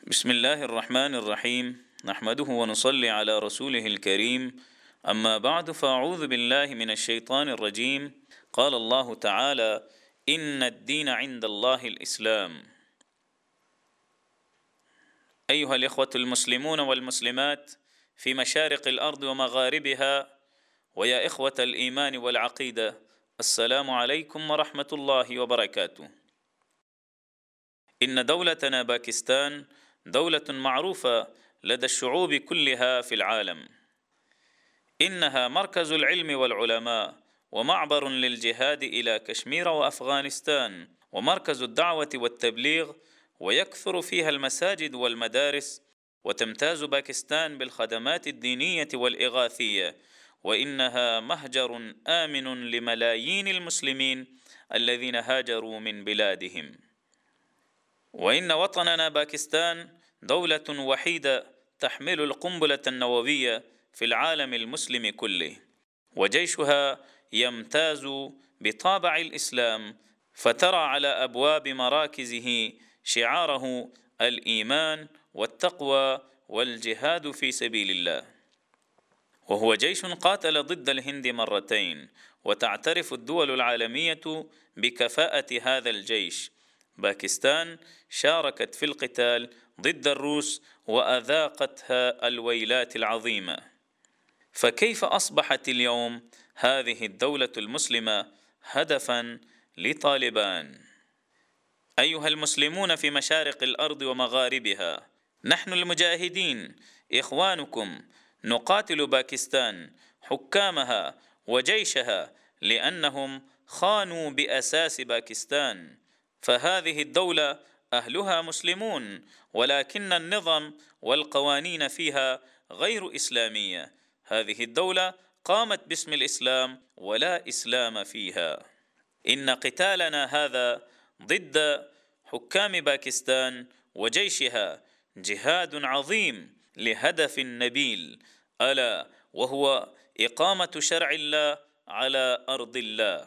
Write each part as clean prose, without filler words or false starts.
بسم الله الرحمن الرحيم، نحمده ونصلي على رسوله الكريم. أما بعد، فأعوذ بالله من الشيطان الرجيم. قال الله تعالى: إن الدين عند الله الإسلام. أيها الإخوة المسلمون والمسلمات في مشارق الأرض ومغاربها، ويا إخوة الإيمان والعقيدة، السلام عليكم ورحمة الله وبركاته. إن دولتنا باكستان دولة معروفة لدى الشعوب كلها في العالم. إنها مركز العلم والعلماء، ومعبر للجهاد إلى كشمير وأفغانستان، ومركز الدعوة والتبليغ، ويكثر فيها المساجد والمدارس، وتمتاز باكستان بالخدمات الدينية والإغاثية، وإنها مهجر آمن لملايين المسلمين الذين هاجروا من بلادهم. وإن وطننا باكستان دولة وحيدة تحمل القنبلة النووية في العالم المسلم كله، وجيشها يمتاز بطابع الإسلام، فترى على أبواب مراكزه شعاره الإيمان والتقوى والجهاد في سبيل الله. وهو جيش قاتل ضد الهند مرتين، وتعترف الدول العالمية بكفاءة هذا الجيش. باكستان شاركت في القتال ضد الروس وأذاقتها الويلات العظيمة. فكيف أصبحت اليوم هذه الدولة المسلمة هدفاً لطالبان؟ أيها المسلمون في مشارق الأرض ومغاربها، نحن المجاهدين إخوانكم نقاتل باكستان، حكامها وجيشها، لأنهم خانوا بأساس باكستان. فهذه الدولة أهلها مسلمون، ولكن النظام والقوانين فيها غير إسلامية. هذه الدولة قامت باسم الإسلام ولا إسلام فيها. إن قتالنا هذا ضد حكام باكستان وجيشها جهاد عظيم لهدف نبيل، ألا وهو إقامة شرع الله على أرض الله.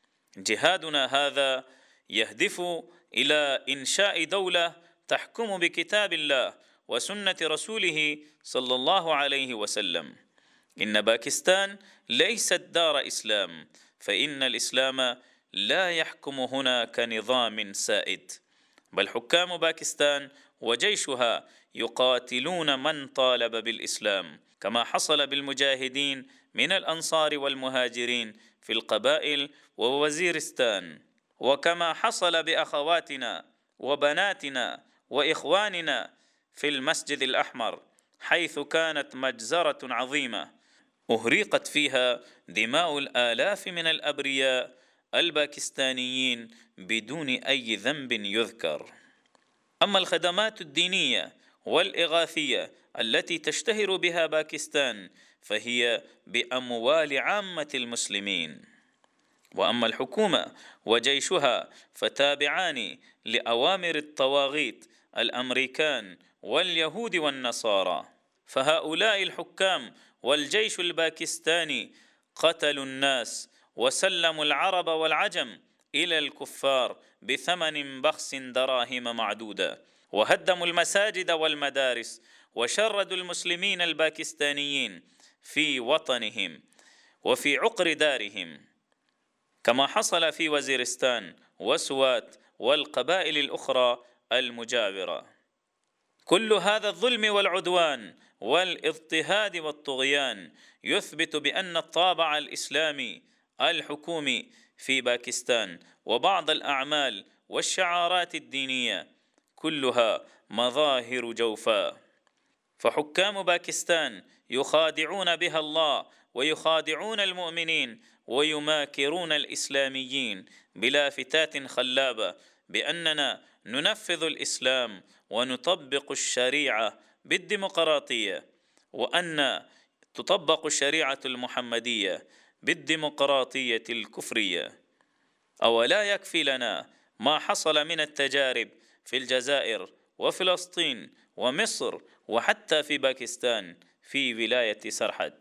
جهادنا هذا يهدف إلى إنشاء دولة تحكم بكتاب الله وسنة رسوله صلى الله عليه وسلم. إن باكستان ليست دار إسلام، فإن الإسلام لا يحكم هنا كنظام سائد، بل حكام باكستان وجيشها يقاتلون من طالب بالإسلام، كما حصل بالمجاهدين من الأنصار والمهاجرين في القبائل ووزيرستان، وكما حصل بأخواتنا وبناتنا وإخواننا في المسجد الأحمر، حيث كانت مجزرة عظيمة أهريقت فيها دماء الآلاف من الأبرياء الباكستانيين بدون أي ذنب يذكر. أما الخدمات الدينية والإغاثية التي تشتهر بها باكستان فهي بأموال عامة المسلمين. وأما الحكومة وجيشها فتابعان لأوامر الطواغيت الأمريكان واليهود والنصارى. فهؤلاء الحكام والجيش الباكستاني قتلوا الناس وسلموا العرب والعجم إلى الكفار بثمن بخس دراهم معدودة، وهدموا المساجد والمدارس، وشردوا المسلمين الباكستانيين في وطنهم وفي عقر دارهم، كما حصل في وزيرستان وسوات والقبائل الأخرى المجاورة. كل هذا الظلم والعدوان والاضطهاد والطغيان يثبت بأن الطابع الإسلامي الحكومي في باكستان وبعض الأعمال والشعارات الدينية كلها مظاهر جوفاء. فحكام باكستان يخادعون بها الله ويخادعون المؤمنين ويماكرون الإسلاميين بلافتات خلابة بأننا ننفذ الإسلام ونطبق الشريعة بالديمقراطية، وأن تطبق الشريعة المحمدية بالديمقراطية الكفرية. أولا يكفي لنا ما حصل من التجارب في الجزائر وفلسطين ومصر وحتى في باكستان في ولاية سرحد؟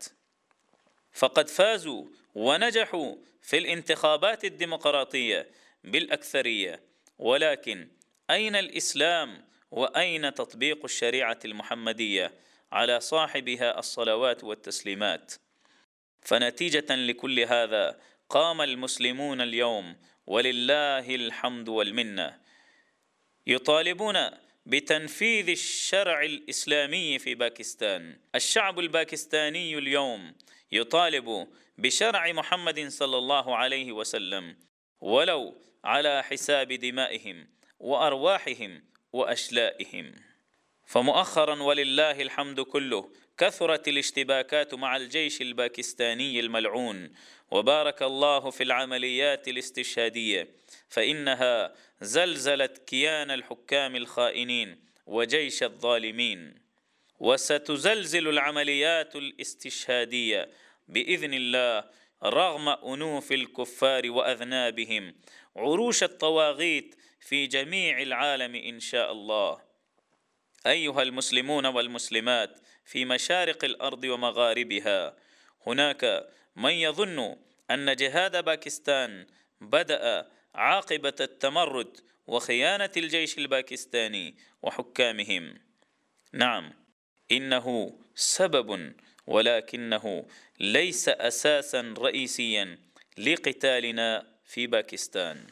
فقد فازوا ونجحوا في الانتخابات الديمقراطية بالأكثرية، ولكن أين الإسلام وأين تطبيق الشريعة المحمدية على صاحبها الصلوات والتسليمات؟ فنتيجة لكل هذا قام المسلمون اليوم ولله الحمد والمنة يطالبون بتنفيذ الشرع الإسلامي في باكستان. الشعب الباكستاني اليوم يطالب بشرع محمد صلى الله عليه وسلم ولو على حساب دمائهم وأرواحهم وأشلائهم. فمؤخرا ولله الحمد كله كثرت الاشتباكات مع الجيش الباكستاني الملعون، وبارك الله في العمليات الاستشهادية، فإنها زلزلت كيان الحكام الخائنين وجيش الظالمين. وستزلزل العمليات الاستشهادية بإذن الله رغم أنوف الكفار وأذنابهم عروش الطواغيت في جميع العالم إن شاء الله. أيها المسلمون والمسلمات في مشارق الأرض ومغاربها، هناك من يظن أن جهاد باكستان بدأ عاقبة التمرد وخيانة الجيش الباكستاني وحكامهم. نعم، إنه سبب ولكنه ليس أساسا رئيسيا لقتالنا في باكستان.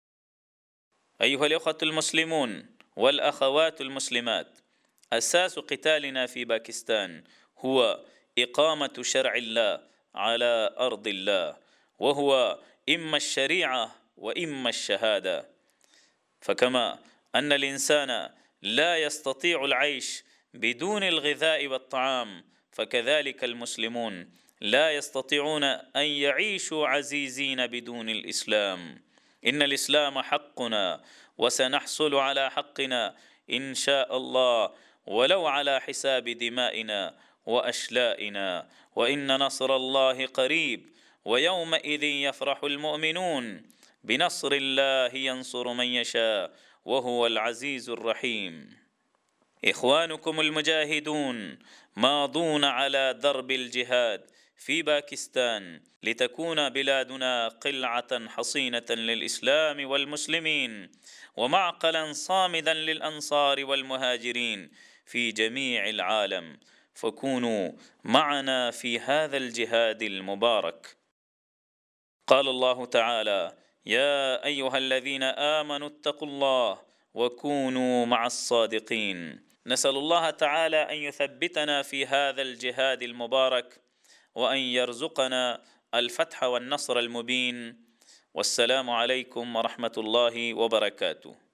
أيها الأخوة المسلمون والأخوات المسلمات، أساس قتالنا في باكستان هو إقامة شرع الله على أرض الله، وهو إما الشريعة وإما الشهادة. فكما أن الإنسان لا يستطيع العيش بدون الغذاء والطعام، فكذلك المسلمون لا يستطيعون أن يعيشوا عزيزين بدون الإسلام. إن الإسلام حقنا وسنحصل على حقنا إن شاء الله ولو على حساب دمائنا وأشلائنا، وإن نصر الله قريب، ويومئذ يفرح المؤمنون، بنصر الله ينصر من يشاء وهو العزيز الرحيم. إخوانكم المجاهدون ماضون على درب الجهاد في باكستان لتكون بلادنا قلعة حصينة للإسلام والمسلمين، ومعقلا صامدا للأنصار والمهاجرين في جميع العالم، فكونوا معنا في هذا الجهاد المبارك. قال الله تعالى: يا أيها الذين آمنوا اتقوا الله وكونوا مع الصادقين. نسأل الله تعالى أن يثبتنا في هذا الجهاد المبارك، وأن يرزقنا الفتح والنصر المبين. والسلام عليكم ورحمة الله وبركاته.